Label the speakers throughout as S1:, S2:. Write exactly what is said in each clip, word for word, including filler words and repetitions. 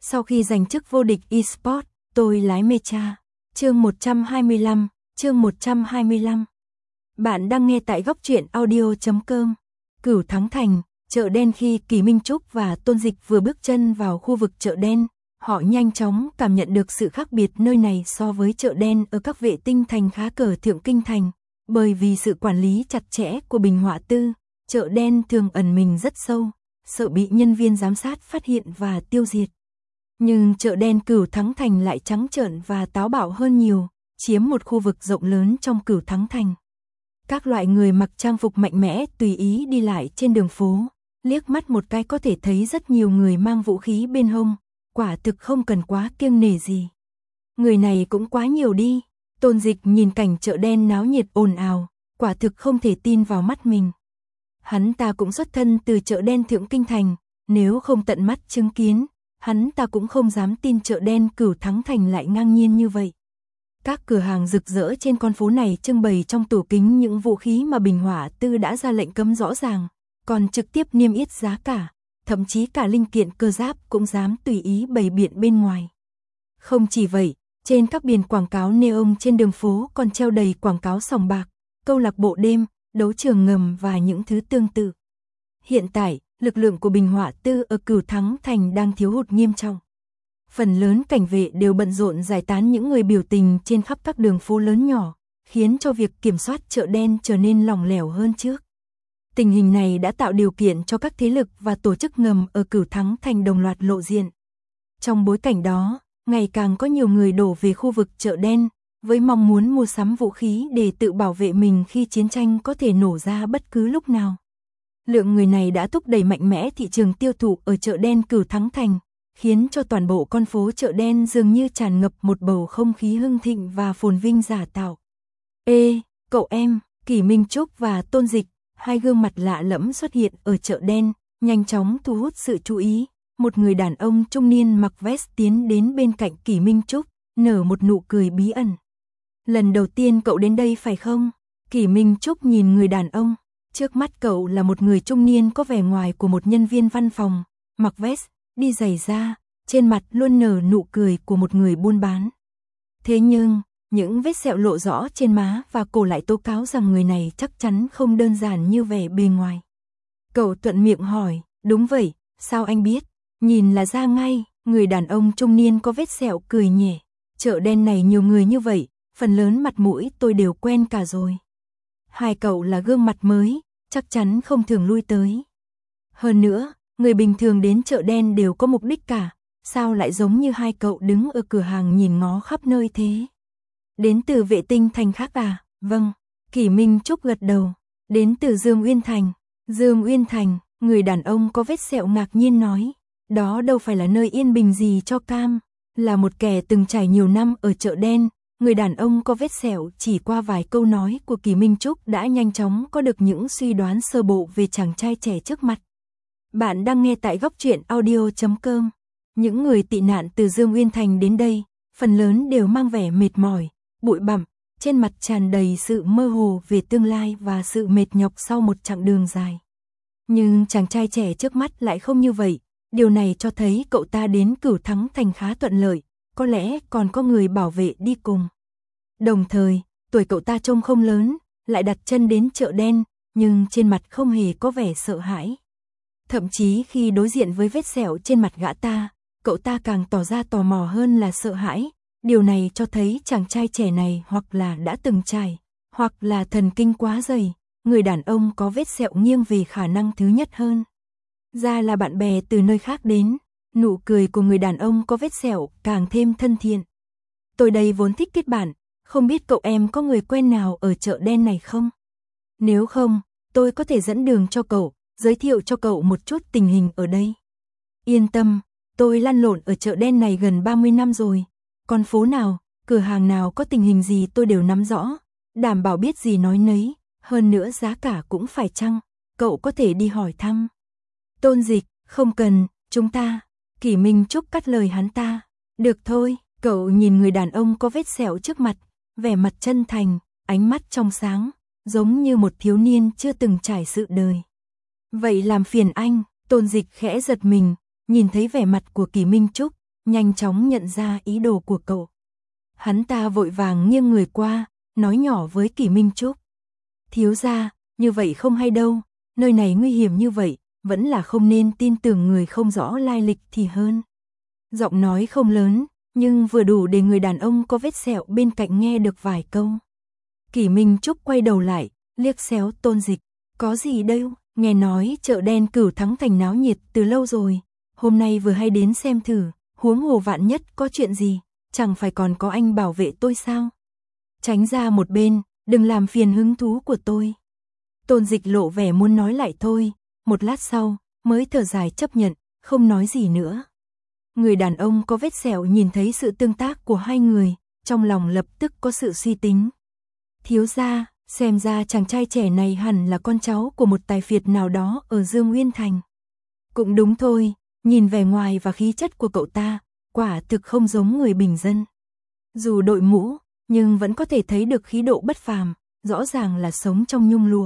S1: Sau khi giành chức vô địch eSports, tôi lái Mecha. Chương một trăm hai mươi lăm, chương một trăm hai mươi lăm. Bạn đang nghe tại góc truyện audio chấm com. Cửu Thắng Thành, chợ đen. Khi Kỳ Minh Trúc và Tôn Dịch vừa bước chân vào khu vực chợ đen, họ nhanh chóng cảm nhận được sự khác biệt nơi này so với chợ đen ở các vệ tinh thành khá cờ Thượng Kinh Thành. Bởi vì sự quản lý chặt chẽ của Bình Họa Tư, chợ đen thường ẩn mình rất sâu, sợ bị nhân viên giám sát phát hiện và tiêu diệt. Nhưng chợ đen Cửu Thắng Thành lại trắng trợn và táo bạo hơn nhiều, chiếm một khu vực rộng lớn trong Cửu Thắng Thành. Các loại người mặc trang phục mạnh mẽ tùy ý đi lại trên đường phố, liếc mắt một cái có thể thấy rất nhiều người mang vũ khí bên hông, quả thực không cần quá kiêng nể gì. Người này cũng quá nhiều đi. Tôn Dịch nhìn cảnh chợ đen náo nhiệt ồn ào, quả thực không thể tin vào mắt mình. Hắn ta cũng xuất thân từ chợ đen Thượng Kinh Thành, nếu không tận mắt chứng kiến, hắn ta cũng không dám tin chợ đen Cửu Thắng Thành lại ngang nhiên như vậy. Các cửa hàng rực rỡ trên con phố này trưng bày trong tủ kính những vũ khí mà Bình Họa Tư đã ra lệnh cấm rõ ràng, còn trực tiếp niêm yết giá cả, thậm chí cả linh kiện cơ giáp cũng dám tùy ý bày biện bên ngoài. Không chỉ vậy, trên các biển quảng cáo neon trên đường phố còn treo đầy quảng cáo sòng bạc, câu lạc bộ đêm, đấu trường ngầm và những thứ tương tự. Hiện tại, lực lượng của Bình Họa Tư ở Cửu Thắng Thành đang thiếu hụt nghiêm trọng. Phần lớn cảnh vệ đều bận rộn giải tán những người biểu tình trên khắp các đường phố lớn nhỏ, khiến cho việc kiểm soát chợ đen trở nên lỏng lẻo hơn trước. Tình hình này đã tạo điều kiện cho các thế lực và tổ chức ngầm ở Cửu Thắng Thành đồng loạt lộ diện. Trong bối cảnh đó, ngày càng có nhiều người đổ về khu vực chợ đen, với mong muốn mua sắm vũ khí để tự bảo vệ mình khi chiến tranh có thể nổ ra bất cứ lúc nào. Lượng người này đã thúc đẩy mạnh mẽ thị trường tiêu thụ ở chợ đen Cửu Thắng Thành, khiến cho toàn bộ con phố chợ đen dường như tràn ngập một bầu không khí hưng thịnh và phồn vinh giả tạo. Ê, cậu em, Kỳ Minh Trúc và Tôn Dịch, hai gương mặt lạ lẫm xuất hiện ở chợ đen, nhanh chóng thu hút sự chú ý. Một người đàn ông trung niên mặc vest tiến đến bên cạnh Kỳ Minh Trúc, nở một nụ cười bí ẩn. Lần đầu tiên cậu đến đây phải không? Kỳ Minh Trúc nhìn người đàn ông. Trước mắt cậu là một người trung niên có vẻ ngoài của một nhân viên văn phòng, mặc vest, đi giày da, trên mặt luôn nở nụ cười của một người buôn bán. Thế nhưng, những vết sẹo lộ rõ trên má và cổ lại tố cáo rằng người này chắc chắn không đơn giản như vẻ bề ngoài. Cậu thuận miệng hỏi, đúng vậy, sao anh biết? Nhìn là ra ngay, người đàn ông trung niên có vết sẹo cười nhẹ. Chợ đen này nhiều người như vậy, phần lớn mặt mũi tôi đều quen cả rồi. Hai cậu là gương mặt mới, chắc chắn không thường lui tới. Hơn nữa, người bình thường đến chợ đen đều có mục đích cả, sao lại giống như hai cậu đứng ở cửa hàng nhìn ngó khắp nơi thế? Đến từ vệ tinh thành khác à? Vâng, Kỳ Minh Trúc gật đầu. Đến từ Dương Uyên Thành. Dương Uyên Thành, người đàn ông có vết sẹo ngạc nhiên nói. Đó đâu phải là nơi yên bình gì cho cam. Là một kẻ từng trải nhiều năm ở chợ đen, người đàn ông có vết sẹo chỉ qua vài câu nói của Kỳ Minh Trúc đã nhanh chóng có được những suy đoán sơ bộ về chàng trai trẻ trước mặt. Bạn đang nghe tại góc truyện audio chấm com. Những người tị nạn từ Dương Uyên Thành đến đây, phần lớn đều mang vẻ mệt mỏi, bụi bặm, trên mặt tràn đầy sự mơ hồ về tương lai và sự mệt nhọc sau một chặng đường dài. Nhưng chàng trai trẻ trước mắt lại không như vậy. Điều này cho thấy cậu ta đến Cửu Thắng Thành khá thuận lợi, có lẽ còn có người bảo vệ đi cùng. Đồng thời, tuổi cậu ta trông không lớn, lại đặt chân đến chợ đen, nhưng trên mặt không hề có vẻ sợ hãi. Thậm chí khi đối diện với vết sẹo trên mặt gã ta, cậu ta càng tỏ ra tò mò hơn là sợ hãi. Điều này cho thấy chàng trai trẻ này hoặc là đã từng trải, hoặc là thần kinh quá dày. Người đàn ông có vết sẹo nghiêng về khả năng thứ nhất hơn. Ra là bạn bè từ nơi khác đến, nụ cười của người đàn ông có vết sẹo càng thêm thân thiện. Tôi đây vốn thích kết bạn, không biết cậu em có người quen nào ở chợ đen này không? Nếu không, tôi có thể dẫn đường cho cậu, giới thiệu cho cậu một chút tình hình ở đây. Yên tâm, tôi lăn lộn ở chợ đen này gần ba mươi năm rồi. Con phố nào, cửa hàng nào có tình hình gì tôi đều nắm rõ, đảm bảo biết gì nói nấy, hơn nữa giá cả cũng phải chăng, cậu có thể đi hỏi thăm. Tôn Dịch, không cần, chúng ta. Kỳ Minh Trúc cắt lời hắn ta. Được thôi, cậu nhìn người đàn ông có vết sẹo trước mặt, vẻ mặt chân thành, ánh mắt trong sáng, giống như một thiếu niên chưa từng trải sự đời. Vậy làm phiền anh, Tôn Dịch khẽ giật mình, nhìn thấy vẻ mặt của Kỳ Minh Trúc, nhanh chóng nhận ra ý đồ của cậu. Hắn ta vội vàng nghiêng người qua, nói nhỏ với Kỷ Minh Trúc. Thiếu gia, như vậy không hay đâu, nơi này nguy hiểm như vậy, vẫn là không nên tin tưởng người không rõ lai lịch thì hơn. Giọng nói không lớn, nhưng vừa đủ để người đàn ông có vết sẹo bên cạnh nghe được vài câu. Kỷ Minh Trúc quay đầu lại, liếc xéo Tôn Dịch. Có gì đâu, nghe nói chợ đen Cửu Thắng Thành náo nhiệt từ lâu rồi, hôm nay vừa hay đến xem thử, huống hồ vạn nhất có chuyện gì, chẳng phải còn có anh bảo vệ tôi sao? Tránh ra một bên, đừng làm phiền hứng thú của tôi. Tôn Dịch lộ vẻ muốn nói lại thôi, một lát sau, mới thở dài chấp nhận, không nói gì nữa. Người đàn ông có vết sẹo nhìn thấy sự tương tác của hai người, trong lòng lập tức có sự suy tính. Thiếu gia, xem ra chàng trai trẻ này hẳn là con cháu của một tài phiệt nào đó ở Dương Nguyên Thành. Cũng đúng thôi, nhìn vẻ ngoài và khí chất của cậu ta, quả thực không giống người bình dân. Dù đội mũ, nhưng vẫn có thể thấy được khí độ bất phàm, rõ ràng là sống trong nhung lụa.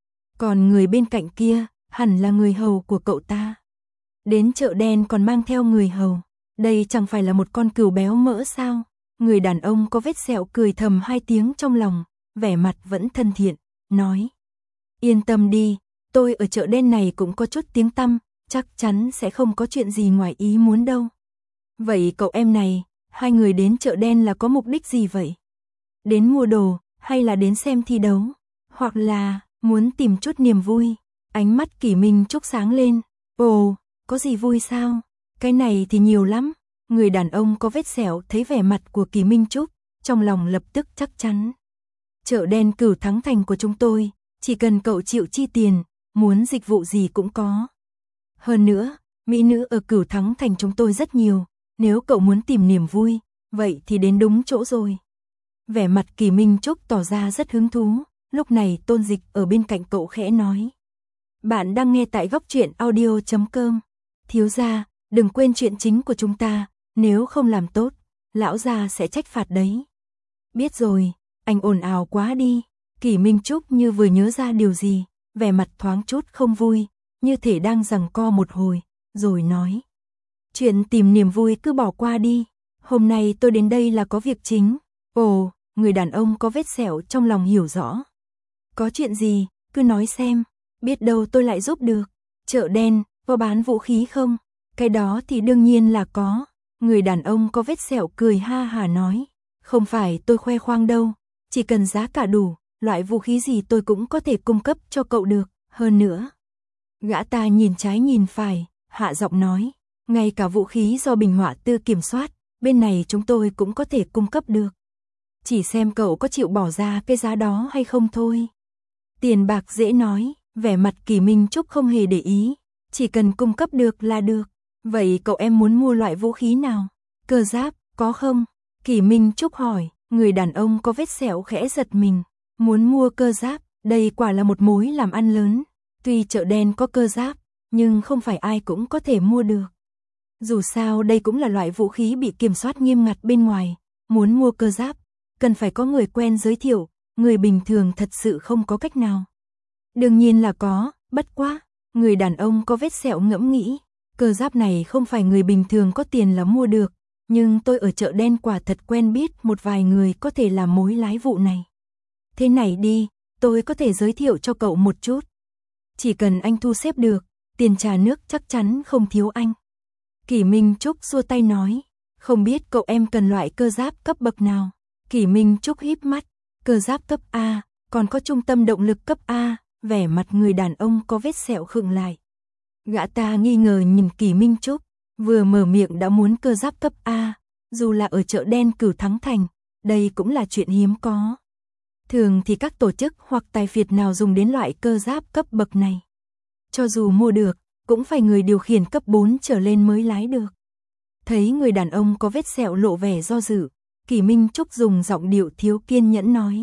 S1: Còn người bên cạnh kia, hẳn là người hầu của cậu ta. Đến chợ đen còn mang theo người hầu, đây chẳng phải là một con cừu béo mỡ sao? Người đàn ông có vết sẹo cười thầm hai tiếng trong lòng, vẻ mặt vẫn thân thiện, nói. Yên tâm đi, tôi ở chợ đen này cũng có chút tiếng tăm, chắc chắn sẽ không có chuyện gì ngoài ý muốn đâu. Vậy cậu em này, hai người đến chợ đen là có mục đích gì vậy? Đến mua đồ, hay là đến xem thi đấu? Hoặc là, muốn tìm chút niềm vui? Ánh mắt Kỷ Minh Trúc sáng lên. Ồ, có gì vui sao? Cái này thì nhiều lắm. Người đàn ông có vết sẹo thấy vẻ mặt của Kỷ Minh Trúc, trong lòng lập tức chắc chắn. Chợ đen Cửu Thắng Thành của chúng tôi, chỉ cần cậu chịu chi tiền, muốn dịch vụ gì cũng có. Hơn nữa, mỹ nữ ở Cửu Thắng Thành chúng tôi rất nhiều, nếu cậu muốn tìm niềm vui, vậy thì đến đúng chỗ rồi. Vẻ mặt Kỷ Minh Trúc tỏ ra rất hứng thú, lúc này Tôn Dịch ở bên cạnh cậu khẽ nói. Bạn đang nghe tại góc truyện audio chấm com. Thiếu gia, đừng quên chuyện chính của chúng ta, nếu không làm tốt, lão gia sẽ trách phạt đấy. Biết rồi, anh ồn ào quá đi. Kỷ Minh Trúc như vừa nhớ ra điều gì, vẻ mặt thoáng chút không vui, như thể đang giằng co một hồi, rồi nói. Chuyện tìm niềm vui cứ bỏ qua đi, hôm nay tôi đến đây là có việc chính. Ồ, người đàn ông có vết sẹo trong lòng hiểu rõ. Có chuyện gì, cứ nói xem, biết đâu tôi lại giúp được. Chợ đen, có bán vũ khí không? Cái đó thì đương nhiên là có. Người đàn ông có vết sẹo cười ha hả nói. Không phải tôi khoe khoang đâu, chỉ cần giá cả đủ, loại vũ khí gì tôi cũng có thể cung cấp cho cậu được, hơn nữa. Gã ta nhìn trái nhìn phải, hạ giọng nói, ngay cả vũ khí do Bình Họa Tư kiểm soát, bên này chúng tôi cũng có thể cung cấp được. Chỉ xem cậu có chịu bỏ ra cái giá đó hay không thôi. Tiền bạc dễ nói, vẻ mặt Kỷ Minh Trúc không hề để ý, chỉ cần cung cấp được là được. Vậy cậu em muốn mua loại vũ khí nào? Cơ giáp, có không? Kỷ Minh Trúc hỏi, người đàn ông có vết sẹo khẽ giật mình. Muốn mua cơ giáp, đây quả là một mối làm ăn lớn. Tuy chợ đen có cơ giáp, nhưng không phải ai cũng có thể mua được. Dù sao đây cũng là loại vũ khí bị kiểm soát nghiêm ngặt bên ngoài. Muốn mua cơ giáp, cần phải có người quen giới thiệu, người bình thường thật sự không có cách nào. Đương nhiên là có, bất quá. Người đàn ông có vết sẹo ngẫm nghĩ. Cơ giáp này không phải người bình thường có tiền là mua được. Nhưng tôi ở chợ đen quả thật quen biết một vài người có thể làm mối lái vụ này. Thế này đi, tôi có thể giới thiệu cho cậu một chút. Chỉ cần anh thu xếp được, tiền trà nước chắc chắn không thiếu anh. Kỷ Minh Trúc xua tay nói, không biết cậu em cần loại cơ giáp cấp bậc nào. Kỷ Minh Trúc híp mắt, cơ giáp cấp A, còn có trung tâm động lực cấp A, vẻ mặt người đàn ông có vết sẹo khựng lại. Gã ta nghi ngờ nhìn Kỷ Minh Trúc, vừa mở miệng đã muốn cơ giáp cấp A, dù là ở chợ đen Cửu Thắng Thành, đây cũng là chuyện hiếm có. Thường thì các tổ chức hoặc tài phiệt nào dùng đến loại cơ giáp cấp bậc này. Cho dù mua được, cũng phải người điều khiển cấp bốn trở lên mới lái được. Thấy người đàn ông có vết sẹo lộ vẻ do dự, Kỷ Minh Trúc dùng giọng điệu thiếu kiên nhẫn nói.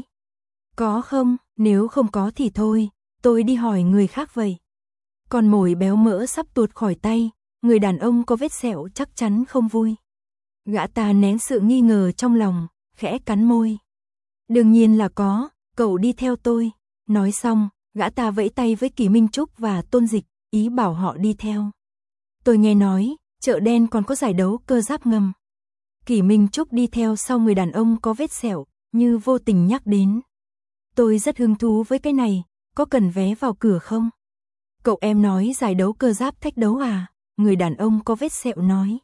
S1: Có không, nếu không có thì thôi, tôi đi hỏi người khác vậy. Con mồi béo mỡ sắp tuột khỏi tay, người đàn ông có vết sẹo chắc chắn không vui. Gã ta nén sự nghi ngờ trong lòng, khẽ cắn môi. Đương nhiên là có, cậu đi theo tôi. Nói xong, gã ta vẫy tay với Kỷ Minh Trúc và Tôn Dịch, ý bảo họ đi theo. Tôi nghe nói, Chợ đen còn có giải đấu cơ giáp ngầm. Kỷ Minh Trúc đi theo sau người đàn ông có vết sẹo, như vô tình nhắc đến. Tôi rất hứng thú với cái này, có cần vé vào cửa không? Cậu em nói giải đấu cơ giáp thách đấu à? Người đàn ông có vết sẹo nói.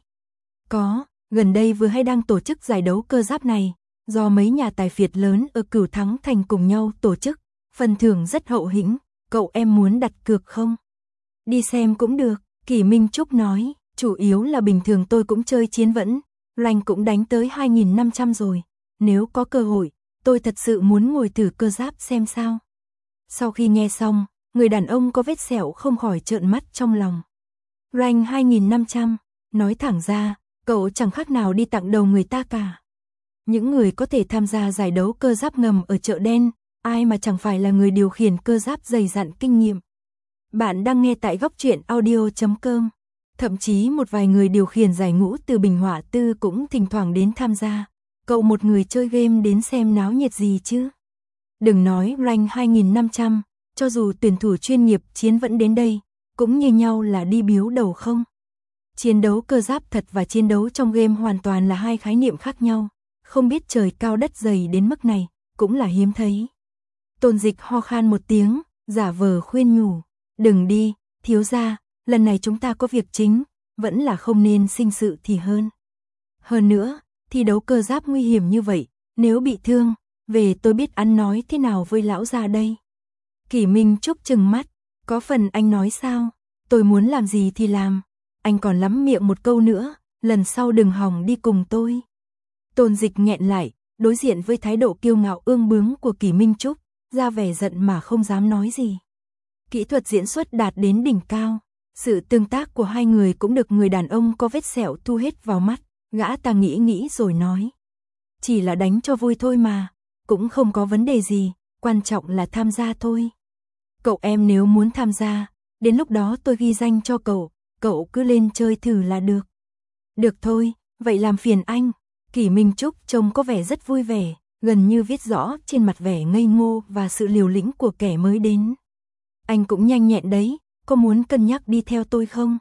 S1: Có, gần đây vừa hay đang tổ chức giải đấu cơ giáp này, do mấy nhà tài phiệt lớn ở Cửu Thắng Thành cùng nhau tổ chức, phần thưởng rất hậu hĩnh, cậu em muốn đặt cược không? Đi xem cũng được, Kỷ Minh Trúc nói, chủ yếu là bình thường tôi cũng chơi chiến vẫn, rank cũng đánh tới hai nghìn năm trăm rồi, nếu có cơ hội, tôi thật sự muốn ngồi thử cơ giáp xem sao. Sau khi nghe xong, người đàn ông có vết sẹo không khỏi trợn mắt trong lòng. Rank hai nghìn năm trăm, nói thẳng ra, cậu chẳng khác nào đi tặng đầu người ta cả. Những người có thể tham gia giải đấu cơ giáp ngầm ở chợ đen, ai mà chẳng phải là người điều khiển cơ giáp dày dặn kinh nghiệm. Bạn đang nghe tại góc truyện audio chấm com. Thậm chí một vài người điều khiển giải ngũ từ Bình Họa Tư cũng thỉnh thoảng đến tham gia. Cậu một người chơi game đến xem náo nhiệt gì chứ? Đừng nói rank hai nghìn năm trăm, cho dù tuyển thủ chuyên nghiệp chiến vẫn đến đây, cũng như nhau là đi biếu đầu không. Chiến đấu cơ giáp thật và chiến đấu trong game hoàn toàn là hai khái niệm khác nhau, không biết trời cao đất dày đến mức này, cũng là hiếm thấy. Tôn Dịch ho khan một tiếng, giả vờ khuyên nhủ, đừng đi, thiếu gia, lần này chúng ta có việc chính, vẫn là không nên sinh sự thì hơn. Hơn nữa, thi đấu cơ giáp nguy hiểm như vậy, nếu bị thương, về tôi biết ăn nói thế nào với lão gia đây. Kỷ Minh Trúc trừng mắt, có phần anh nói sao, tôi muốn làm gì thì làm, anh còn lắm miệng một câu nữa, lần sau đừng hòng đi cùng tôi. Tôn Dịch nghẹn lại, đối diện với thái độ kiêu ngạo ương bướng của Kỷ Minh Trúc, ra vẻ giận mà không dám nói gì. Kỹ thuật diễn xuất đạt đến đỉnh cao, sự tương tác của hai người cũng được người đàn ông có vết sẹo thu hết vào mắt, gã ta nghĩ nghĩ rồi nói. Chỉ là đánh cho vui thôi mà, cũng không có vấn đề gì, quan trọng là tham gia thôi. Cậu em nếu muốn tham gia, đến lúc đó tôi ghi danh cho cậu, cậu cứ lên chơi thử là được. Được thôi, vậy làm phiền anh. Kỷ Minh Trúc trông có vẻ rất vui vẻ, gần như viết rõ trên mặt vẻ ngây ngô và sự liều lĩnh của kẻ mới đến. Anh cũng nhanh nhẹn đấy, có muốn cân nhắc đi theo tôi không?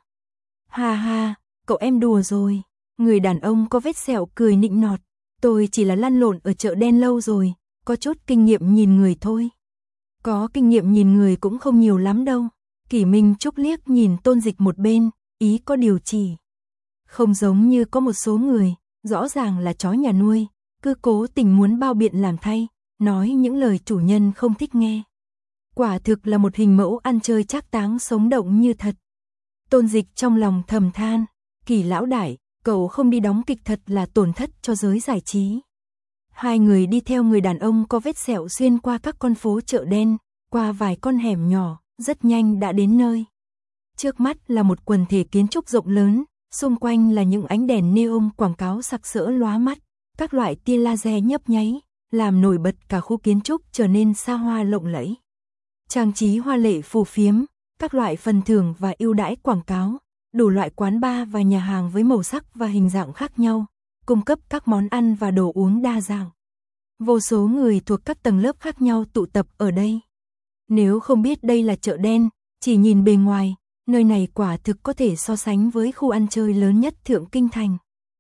S1: Ha ha, cậu em đùa rồi. Người đàn ông có vết sẹo cười nịnh nọt. Tôi chỉ là lăn lộn ở chợ đen lâu rồi, có chút kinh nghiệm nhìn người thôi. Có kinh nghiệm nhìn người cũng không nhiều lắm đâu. Kỷ Minh Trúc liếc nhìn Tôn Dịch một bên, ý có điều chỉ. Không giống như có một số người, rõ ràng là chó nhà nuôi, cứ cố tình muốn bao biện làm thay, nói những lời chủ nhân không thích nghe. Quả thực là một hình mẫu ăn chơi trác táng sống động như thật. Tôn Dịch trong lòng thầm than, Kỷ lão đại, cậu không đi đóng kịch thật là tổn thất cho giới giải trí. Hai người đi theo người đàn ông có vết sẹo xuyên qua các con phố chợ đen, qua vài con hẻm nhỏ, rất nhanh đã đến nơi. Trước mắt là một quần thể kiến trúc rộng lớn, xung quanh là những ánh đèn neon quảng cáo sặc sỡ lóa mắt, các loại tia laser nhấp nháy, làm nổi bật cả khu kiến trúc trở nên xa hoa lộng lẫy. Trang trí hoa lệ phù phiếm, các loại phần thưởng và ưu đãi quảng cáo, đủ loại quán bar và nhà hàng với màu sắc và hình dạng khác nhau, cung cấp các món ăn và đồ uống đa dạng. Vô số người thuộc các tầng lớp khác nhau tụ tập ở đây. Nếu không biết đây là chợ đen, chỉ nhìn bề ngoài, nơi này quả thực có thể so sánh với khu ăn chơi lớn nhất Thượng Kinh Thành.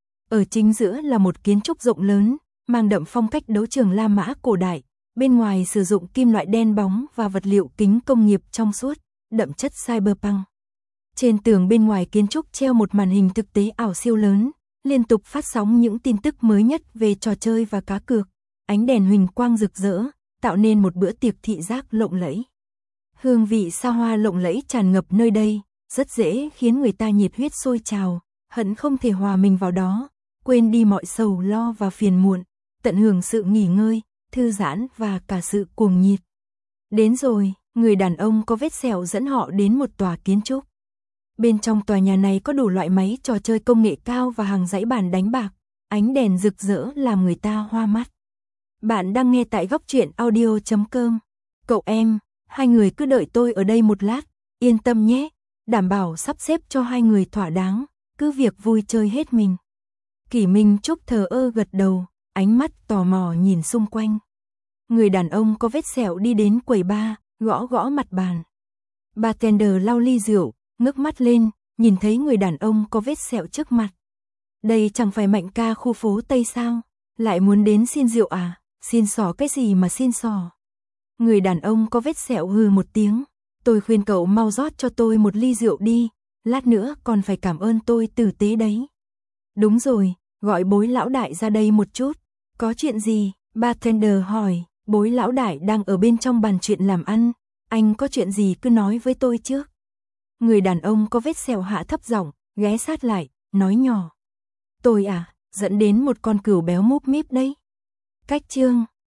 S1: Ở chính giữa là một kiến trúc rộng lớn, mang đậm phong cách đấu trường La Mã cổ đại, bên ngoài sử dụng kim loại đen bóng và vật liệu kính công nghiệp trong suốt, đậm chất cyberpunk. Trên tường bên ngoài kiến trúc treo một màn hình thực tế ảo siêu lớn, liên tục phát sóng những tin tức mới nhất về trò chơi và cá cược, ánh đèn huỳnh quang rực rỡ, tạo nên một bữa tiệc thị giác lộng lẫy. Hương vị xa hoa lộng lẫy tràn ngập nơi đây, rất dễ khiến người ta nhiệt huyết sôi trào, hận không thể hòa mình vào đó, quên đi mọi sầu lo và phiền muộn, tận hưởng sự nghỉ ngơi, thư giãn và cả sự cuồng nhiệt. Đến rồi, người đàn ông có vết sẹo dẫn họ đến một tòa kiến trúc. Bên trong tòa nhà này có đủ loại máy trò chơi công nghệ cao và hàng dãy bàn đánh bạc, ánh đèn rực rỡ làm người ta hoa mắt. Bạn đang nghe tại góc truyện audio chấm com. Cậu em, hai người cứ đợi tôi ở đây một lát, yên tâm nhé, đảm bảo sắp xếp cho hai người thỏa đáng, cứ việc vui chơi hết mình. Kỷ Minh Trúc thờ ơ gật đầu, ánh mắt tò mò nhìn xung quanh. Người đàn ông có vết sẹo đi đến quầy bar, gõ gõ mặt bàn. Bartender lau ly rượu, ngước mắt lên, nhìn thấy người đàn ông có vết sẹo trước mặt. Đây chẳng phải Mạnh ca khu phố Tây sao? Lại muốn đến xin rượu à? Xin xỏ cái gì mà xin xỏ? Người đàn ông có vết sẹo hừ một tiếng. Tôi khuyên cậu mau rót cho tôi một ly rượu đi. Lát nữa còn phải cảm ơn tôi tử tế đấy. Đúng rồi, gọi Bối lão đại ra đây một chút. Có chuyện gì? Bartender hỏi. Bối lão đại đang ở bên trong bàn chuyện làm ăn. Anh có chuyện gì cứ nói với tôi trước. Người đàn ông có vết sẹo hạ thấp giọng, ghé sát lại, nói nhỏ. Tôi à, dẫn đến một con cừu béo múp míp đấy. Cách chương